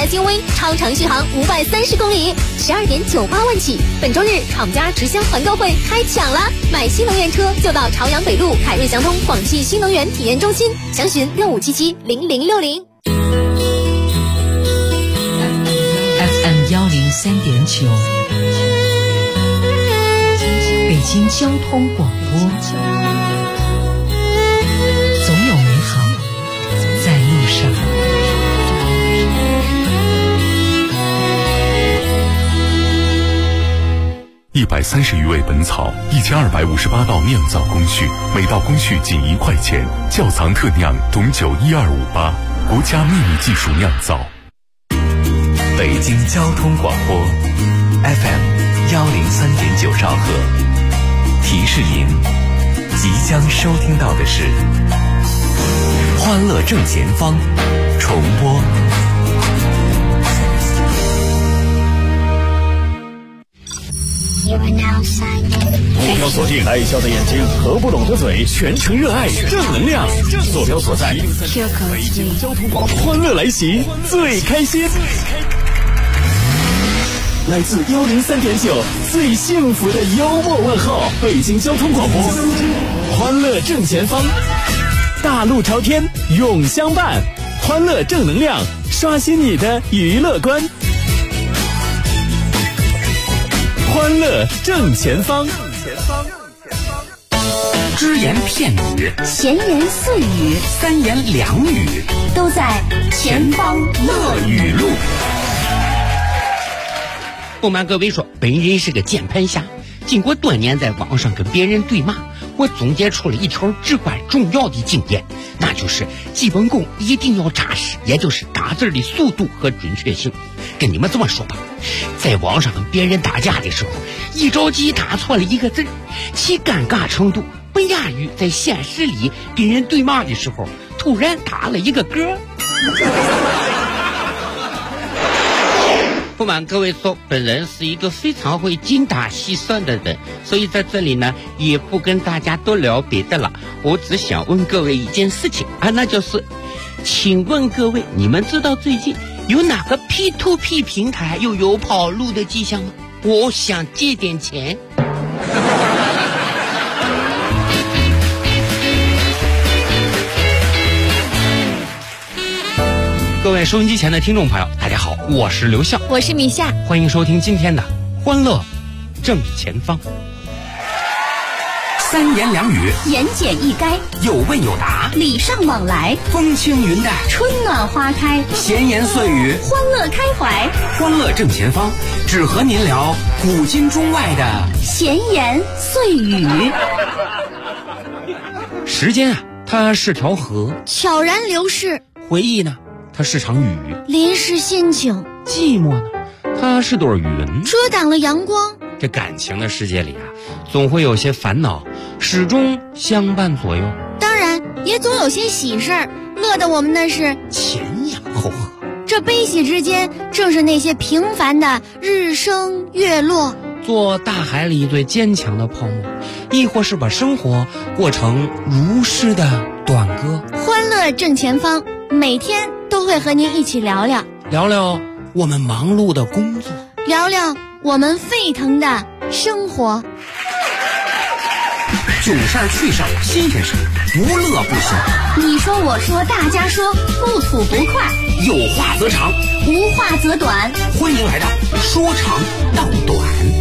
精微，超长续航530公里，12.98万起。本周日厂家直销团购会开抢了，买新能源车就到朝阳北路凯瑞祥通广汽新能源体验中心，详询65770060。 FM 103.9，北京交通广播，总有美好在路上。 130余味本草，1258道酿造工序，每道工序仅1块钱。窖藏特酿董酒12588，国家秘密技术酿造。 北京交通广播 FM 103.9兆赫，提示您即将收听到的是欢乐正前方重播。 目标锁定爱笑的眼睛和不拢的嘴，全程热爱正能量。坐标所在北京交通广播，欢乐来袭，最开心。来自103.9最幸福的幽默问候，北京交通广播，欢乐正前方，大路朝天永相伴，欢乐正能量，刷新你的娱乐观。欢乐正前方， 只言片语， 闲言碎语， 三言两语， 都在前方乐语录。 不瞒各位说，本人是个键盘侠，经过多年在网上跟别人对骂，我总结出了一条至关重要的经验，那就是基本功一定要扎实，也就是打字的速度和准确性。跟你们这么说吧，在网上跟别人打架的时候，一着急打错了一个字，其尴尬程度不亚于在现实里跟人对骂的时候突然打了一个嗝。不瞒各位说，本人是一个非常会精打细算的人，所以在这里呢也不跟大家多聊别的了，我只想问各位一件事情啊，那就是请问各位，你们知道最近有哪个 P2P 平台又有跑路的迹象吗？我想借点钱。各位收音机前的听众朋友，大家好，我是刘笑， 我是米夏， 欢迎收听今天的欢乐正前方。三言两语， 言简意赅， 有问有答， 礼尚往来， 风轻云淡， 春暖花开， 闲言碎语， 欢乐开怀。 欢乐正前方，只和您聊古今中外的闲言碎语。 时间啊，它是条河， 悄然流逝； 回忆呢，它是场雨， 淋湿心情； 寂寞呢，它是朵云， 遮挡了阳光。 这感情的世界里啊，总会有些烦恼始终相伴左右， 当然也总有些喜事儿，乐得我们那是前仰后合。 这悲喜之间，正是那些平凡的日升月落。 做大海里最坚强的泡沫，亦或是把生活过成如诗的短歌。 欢乐正前方，每天都会和您一起聊聊我们忙碌的工作， 聊聊我们沸腾的生活。 囧事儿趣事儿新鲜事儿，无乐不休。 你说我说大家说，不吐不快， 有话则长， 无话则短。 欢迎来到说长道短。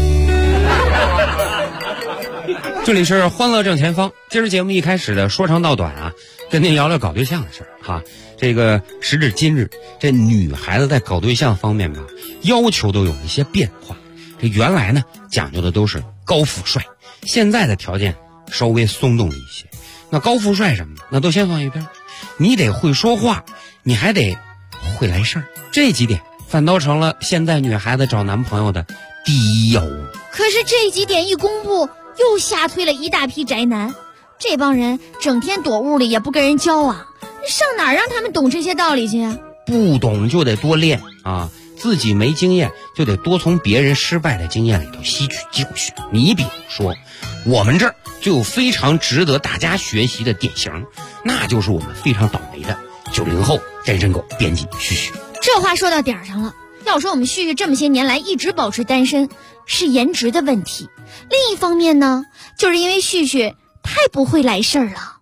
这里是欢乐正前方，今儿节目一开始的说长道短啊，跟您聊聊搞对象的事儿哈。这个时至今日，这女孩子在搞对象方面吧，要求都有一些变化。这原来呢讲究的都是高富帅，现在的条件稍微松动了一些。那高富帅什么的那都先放一边，你得会说话，你还得会来事儿，这几点反倒成了现在女孩子找男朋友的第一要务。 可是这几点一公布，又吓退了一大批宅男。这帮人整天躲屋里也不跟人交往，上哪儿让他们懂这些道理去啊？ 不懂就得多练啊，自己没经验就得多从别人失败的经验里头吸取教训。你比如说我们这儿就有非常值得大家学习的典型，那就是我们非常倒霉的90后单身狗编辑旭旭。 这话说到点儿上了。要说我们旭旭这么些年来一直保持单身，是颜值的问题。另一方面呢，就是因为旭旭太不会来事儿了。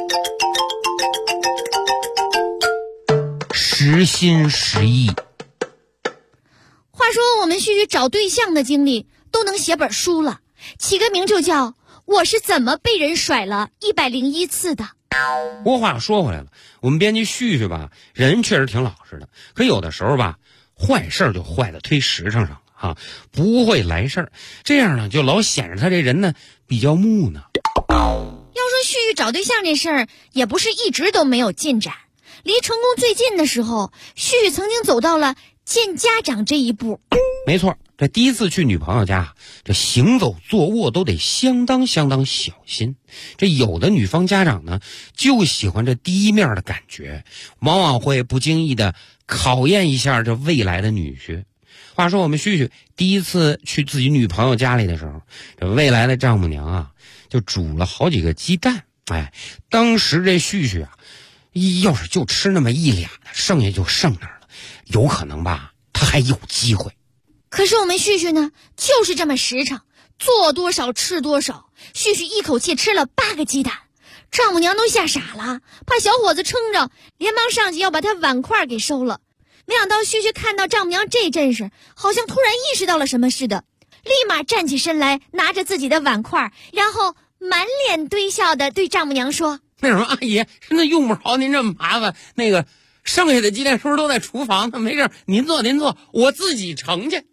实心实意。 话说我们旭旭找对象的经历都能写本书了，起个名就叫《我是怎么被人甩了101次的》。 不过话说回来了，我们编辑旭旭吧，人确实挺老实的，可有的时候吧，坏事就坏在推实诚上了啊，不会来事儿，这样呢就老显着他这人呢比较木讷。 要说旭旭找对象这事儿，也不是一直都没有进展。离成功最近的时候，旭旭曾经走到了见家长这一步。 没错，这第一次去女朋友家，这行走坐卧都得相当小心。这有的女方家长呢，就喜欢这第一面的感觉，往往会不经意的考验一下这未来的女婿。话说我们旭旭第一次去自己女朋友家里的时候，这未来的丈母娘啊，就煮了好几个鸡蛋。哎，当时这旭旭啊，要是就吃那么1、2的，剩下就剩那儿了，有可能吧，他还有机会。 可是我们旭旭呢，就是这么实诚，做多少吃多少。旭旭一口气吃了8个鸡蛋，丈母娘都吓傻了，怕小伙子撑着，连忙上去要把他碗筷给收了。没想到旭旭看到丈母娘这阵势，好像突然意识到了什么似的，立马站起身来，拿着自己的碗筷，然后满脸堆笑的对丈母娘说：“ 那什么，阿姨，那用不着您这么麻烦，那个剩下的鸡蛋是不是都在厨房呢？没事，您坐，我自己盛去。”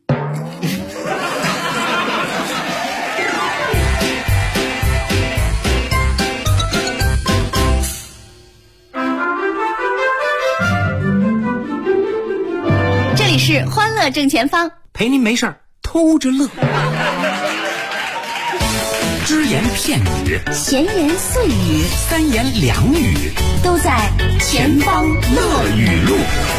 这里是欢乐正前方， 陪您没事儿偷着乐。只言片语， 闲言碎语， 三言两语， 都在前方乐语录。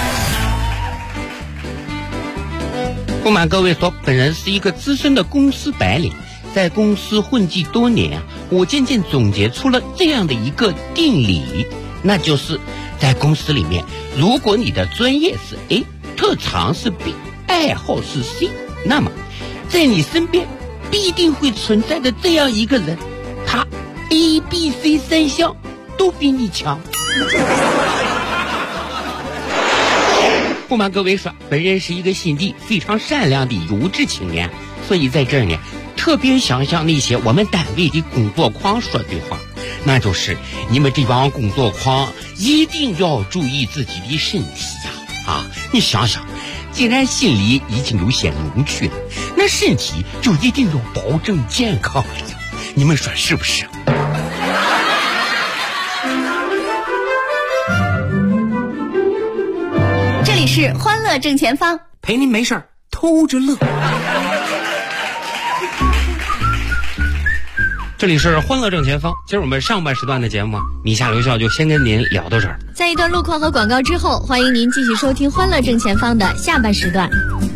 不瞒各位说，本人是一个资深的公司白领，在公司混迹多年啊，我渐渐总结出了这样的一个定理，那就是在公司里面，如果你的专业是 A， 特长是 B， 爱好是 C， 那么在你身边必定会存在的这样一个人，他 A、B、C 3项都比你强。不瞒各位说，本人是一个心地非常善良的优质青年，所以在这儿呢，特别想向那些我们单位的工作狂说句话，那就是你们这帮工作狂一定要注意自己的身体啊！你想想，既然心里已经有些扭曲了，那身体就一定要保证健康了呀！你们说是不是？ 这里是欢乐正前方， 陪您没事儿偷着乐。 这里是欢乐正前方，今儿我们上半时段的节目米夏留校就先跟您聊到这儿。 在一段路况和广告之后，欢迎您继续收听欢乐正前方的下半时段。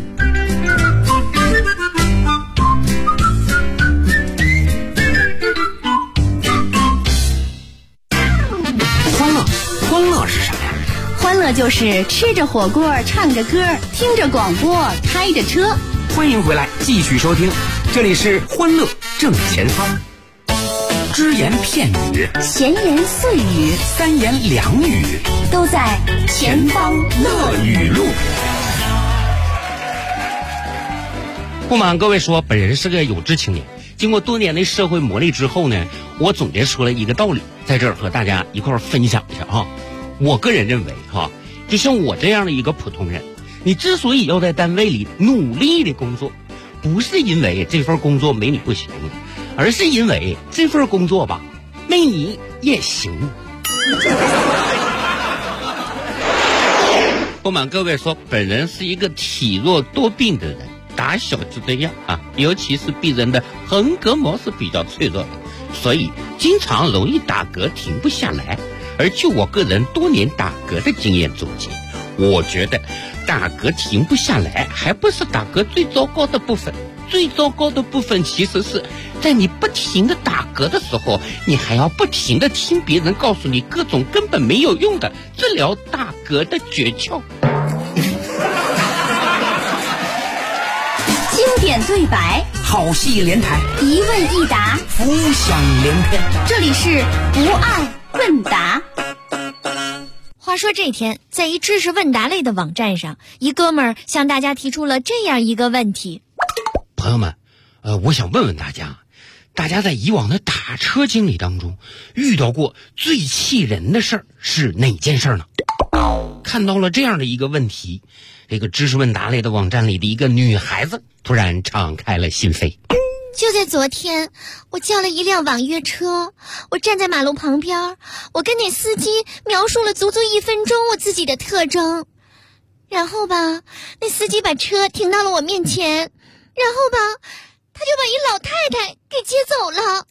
欢乐是啥呀？ 欢乐就是吃着火锅，唱着歌，听着广播，开着车。 欢迎回来，继续收听，这里是欢乐正前方。只言片语， 闲言碎语， 三言两语， 都在前方乐语录。 不瞒各位说，本人是个有志青年，经过多年的社会磨砺之后呢，我总结出了一个道理，在这儿和大家一块儿分享一下啊。我个人认为就像我这样的一个普通人，你之所以要在单位里努力的工作，不是因为这份工作没你不行，而是因为这份工作吧，没你也行。不瞒各位说，本人是一个体弱多病的人，打小就这样啊，尤其是病人的横膈膜是比较脆弱的，所以经常容易打嗝停不下来。而就我个人多年打嗝的经验总结，我觉得打嗝停不下来还不是打嗝最糟糕的部分，最糟糕的部分其实是在你不停的打嗝的时候，你还要不停的听别人告诉你各种根本没有用的治疗打嗝的诀窍。 免对白， 好戏连台， 一问一答， 浮想联翩。 这里是不二问答。 话说这天，在一知识问答类的网站上，一哥们儿向大家提出了这样一个问题： 朋友们，我想问问大家在以往的打车经历当中，遇到过最气人的事儿是哪件事呢？看到了这样的一个问题，这个知识问答类的网站里的一个女孩子突然敞开了心扉。 就在昨天，我叫了一辆网约车，我站在马路旁边，我跟那司机描述了足足1分钟我自己的特征，然后吧，那司机把车停到了我面前，然后吧，他就把一老太太给接走了。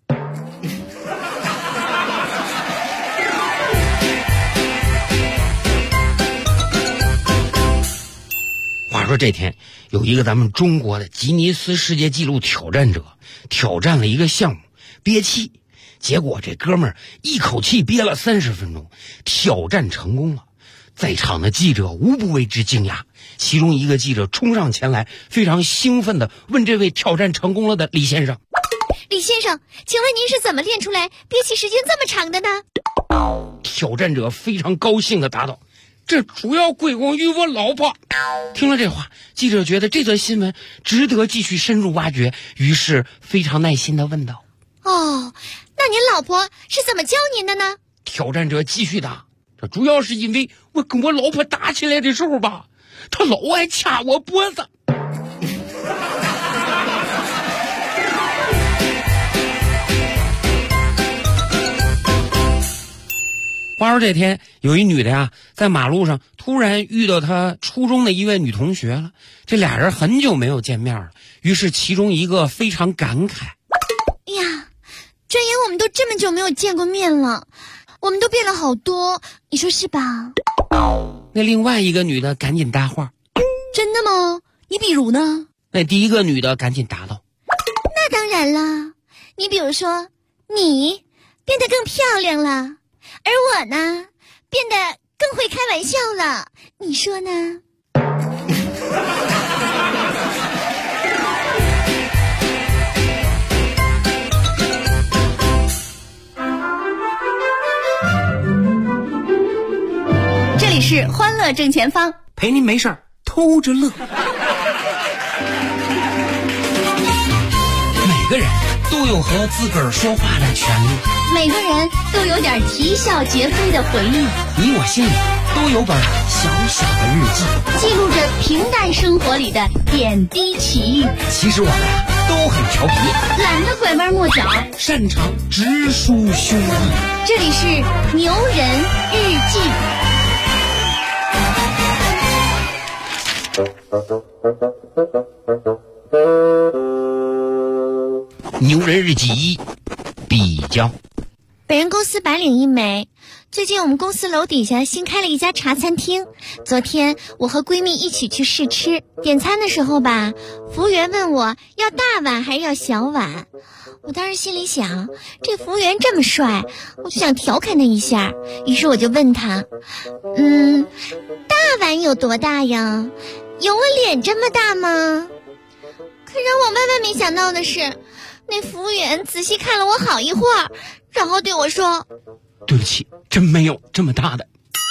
话说这天有一个咱们中国的吉尼斯世界纪录挑战者挑战了一个项目憋气，结果这哥们儿一口气憋了30分钟，挑战成功了。在场的记者无不为之惊讶，其中一个记者冲上前来，非常兴奋地问这位挑战成功了的李先生： 李先生，请问您是怎么练出来憋气时间这么长的呢？ 挑战者非常高兴地答道：这主要归功于我老婆。听了这话，记者觉得这则新闻值得继续深入挖掘，于是非常耐心地问道： 哦，那您老婆是怎么教您的呢？ 挑战者继续答：这主要是因为我跟我老婆打起来的时候吧，她老爱掐我脖子。话说这天有一女的呀，在马路上突然遇到她初中的一位女同学了，这俩人很久没有见面了，于是其中一个非常感慨： 哎呀，转眼我们都这么久没有见过面了，我们都变了好多，你说是吧？ 那另外一个女的赶紧搭话： 真的吗？你比如呢？ 那第一个女的赶紧答道： 那当然啦，你比如说你变得更漂亮了，而我呢变得更会开玩笑了，你说呢？ 这里是欢乐正前方， 陪您没事儿偷着乐。 每个人都有和自个儿说话的权利， 每个人都有点啼笑皆非的回忆， 你我心里都有本小小的日记， 记录着平淡生活里的点滴奇遇。 其实我们都很调皮， 懒得拐弯抹角， 擅长直抒胸臆。 这里是牛人日记。 牛人日记1：比较。 本人公司白领一枚，最近我们公司楼底下新开了一家茶餐厅，昨天我和闺蜜一起去试吃，点餐的时候吧，服务员问我要大碗还是要小碗，我当时心里想，这服务员这么帅，我就想调侃他一下，于是我就问他，大碗有多大呀？有我脸这么大吗？可让我万万没想到的是，那服务员仔细看了我好一会儿，然后对我说： 对不起，真没有这么大的。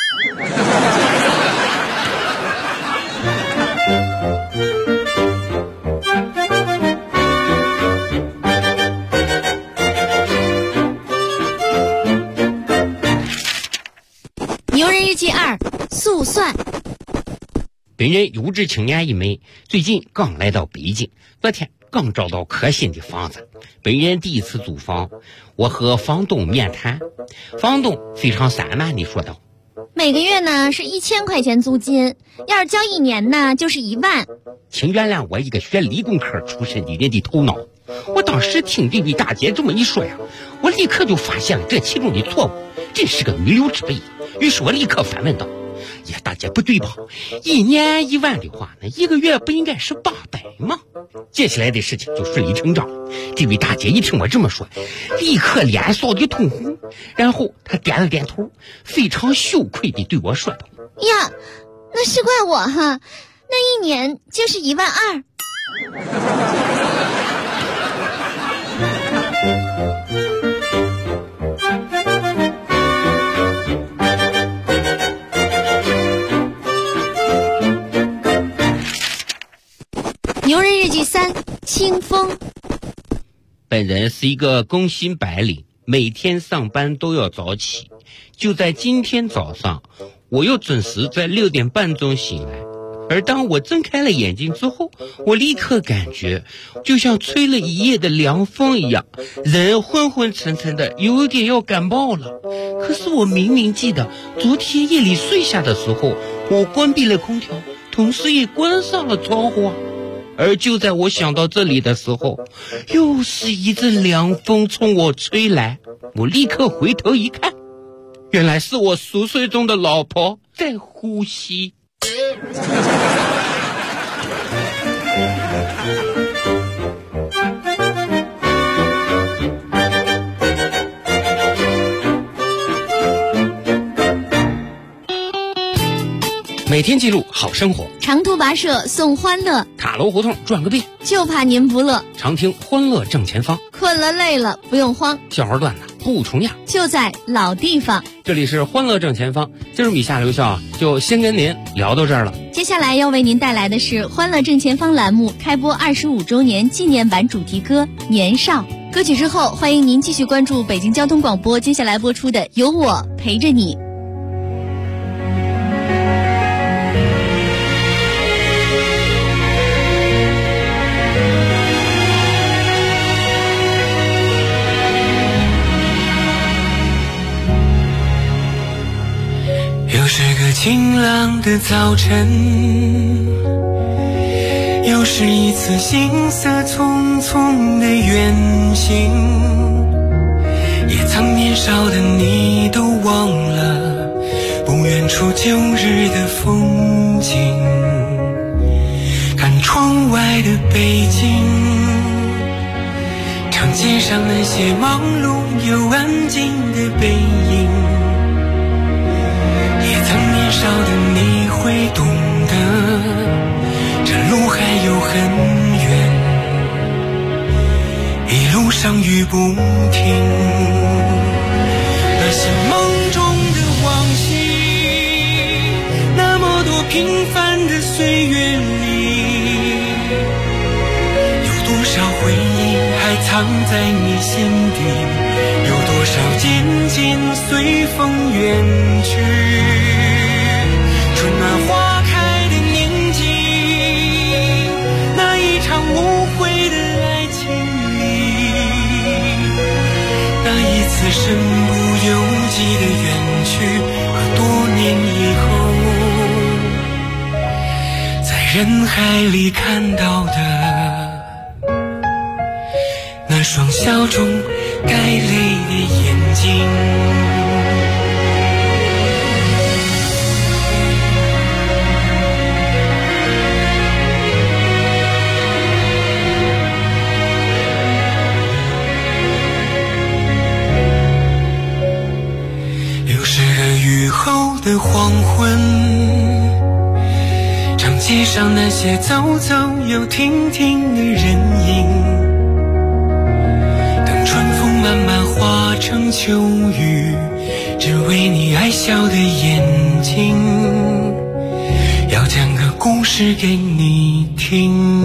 牛人日记2：速算。 本人有志青年一枚，最近刚来到北京，昨天刚找到可心的房子。本人第一次租房，我和房东面谈，房东非常散漫地说道： 每个月呢是1000块钱租金，要是交1年呢就是1万。 请原谅我一个学理工科出身的人的头脑。我当时听这位大姐这么一说呀，我立刻就发现了这其中的错误，真是个女流之辈。于是我立刻反问道：呀，大姐不对吧？1年1万的话，那1个月不应该是800吗？接下来的事情就顺理成章。这位大姐一听我这么说，立刻脸臊得通红，然后她点了点头，非常羞愧地对我说道： 呀，那是怪我哈，那1年就是1万2。 牛人日记3：清风。 本人是一个工薪白领，每天上班都要早起。就在今天早上，我又准时在6点半钟醒来。而当我睁开了眼睛之后，我立刻感觉就像吹了一夜的凉风一样，人昏昏沉沉的，有点要感冒了。可是我明明记得昨天夜里睡下的时候，我关闭了空调，同时也关上了窗户。而就在我想到这里的时候，又是一阵凉风冲我吹来。我立刻回头一看，原来是我熟睡中的老婆在呼吸。每天记录好生活， 长途跋涉送欢乐， 塔楼胡同转个遍， 就怕您不乐。 常听欢乐正前方， 困了累了不用慌， 笑话段子不重样， 就在老地方。 这里是欢乐正前方，今儿米夏刘笑就先跟您聊到这儿了。 接下来要为您带来的是欢乐正前方栏目开播25周年纪念版主题歌《年少》。歌曲之后，欢迎您继续关注北京交通广播接下来播出的《有我陪着你》。 又是个晴朗的早晨，又是一次行色匆匆的远行，也曾年少的你都忘了不远处旧日的风景，看窗外的北京，长街上那些忙碌又安静的背影，年少的你会懂得，这路还有很远，一路上雨不停。那些梦中的往昔，那么多平凡的岁月里，有多少回忆还藏在你心底，有多少渐渐随风远去。春暖花开的年纪，那一场无悔的爱情里，那一次身不由己的远去，和多年以后在人海里看到的那双笑中带泪的眼睛。的黄昏，长街上那些走走又停停的人影，等春风慢慢化成秋雨，只为你爱笑的眼睛，要讲个故事给你听。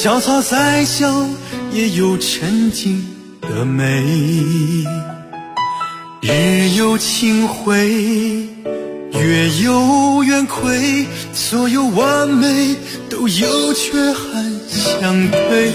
小草再小也有沉静的美，日有清辉，月有圆亏，所有完美都有缺憾相对，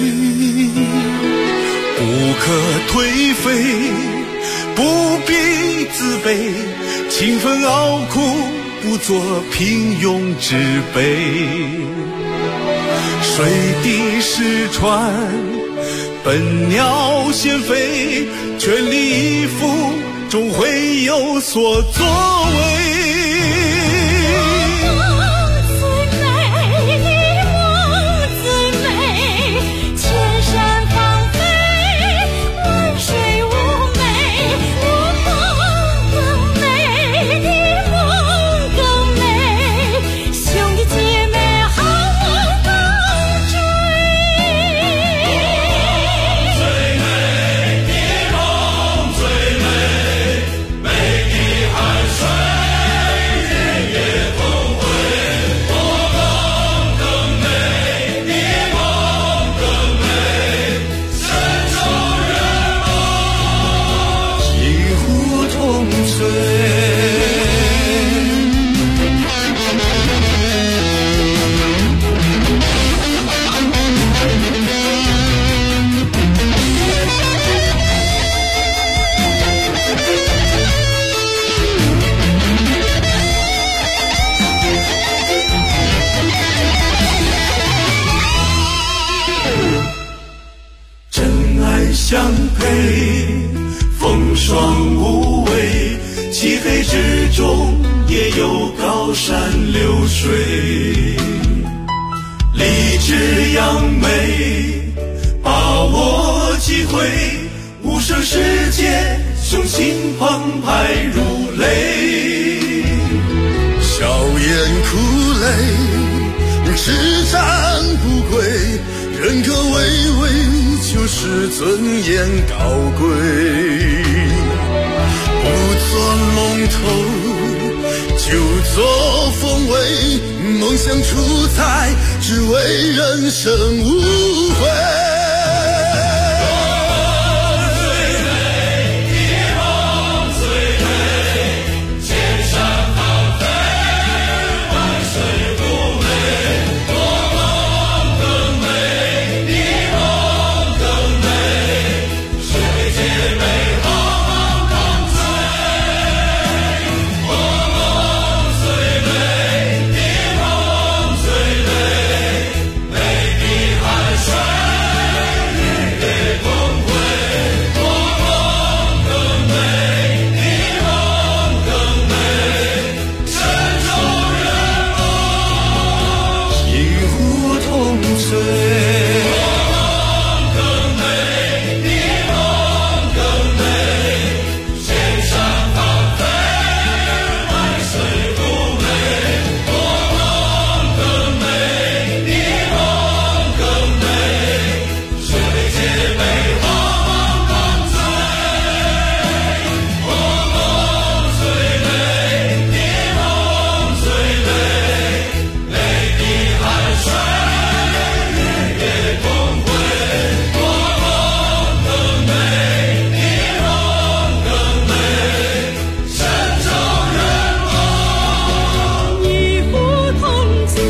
不可颓废，不必自卑，勤奋熬苦，不做平庸之辈。水滴石穿，笨鸟先飞，全力以赴，终会有所作为。相配，风霜无畏，漆黑之中也有高山流水，立志扬眉，把握机会，无声世界，雄心澎湃如雷， 笑颜苦泪，叱咤不归，人可畏畏，就是尊严高贵，不做龙头，就做凤尾，梦想出彩，只为人生无悔。